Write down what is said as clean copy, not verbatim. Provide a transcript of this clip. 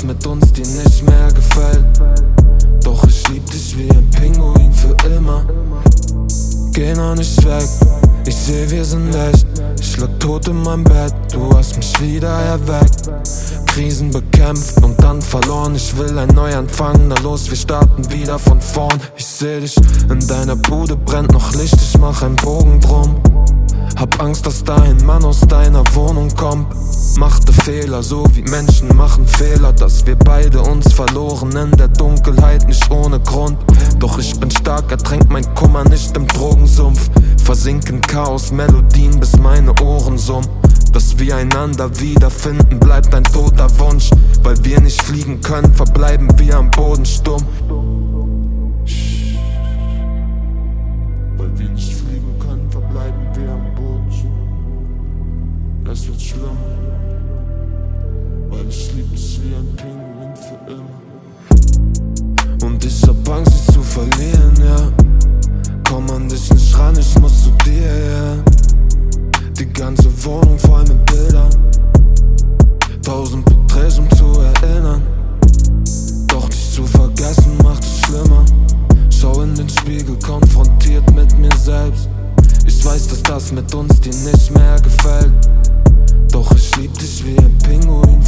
dass mit uns dir nicht mehr gefällt. Doch ich lieb dich wie ein Pinguin für immer. Geh noch nicht weg, ich seh wir sind echt. Ich lag tot in meinem Bett, du hast mich wieder erweckt. Krisen bekämpft und dann verloren. Ich will ein Neuanfang, na los, wir starten wieder von vorn. Ich seh dich, in deiner Bude brennt noch Licht, ich mach einen Bogen drum. Hab Angst, dass da ein Mann aus deiner Wohnung kommt. Machte Fehler, so wie Menschen machen Fehler. Dass wir beide uns verloren in der Dunkelheit, nicht ohne Grund. Doch ich bin stark, ertränkt mein Kummer nicht im Drogensumpf. Versinken Chaos, Melodien, bis meine Ohren summen. Dass wir einander wiederfinden, bleibt ein toter Wunsch. Weil wir nicht fliegen können, verbleiben wir am Boden stumm. Weil wir nicht fliegen können, verbleiben wir am Boden stumm. Es wird schlimm, weil ich lieb dich wie ein Pinguin für immer. Und ich hab Angst, dich zu verlieren, ja. Komm an dich nicht ran, ich muss zu dir, ja. Die ganze Wohnung voll mit Bildern, 1000 Porträts, um zu erinnern. Doch dich zu vergessen macht es schlimmer. Schau in den Spiegel, konfrontiert mit mir selbst. Ich weiß, dass das mit uns dir nicht mehr gefällt. Doch ich lieb dich wie ein Pinguin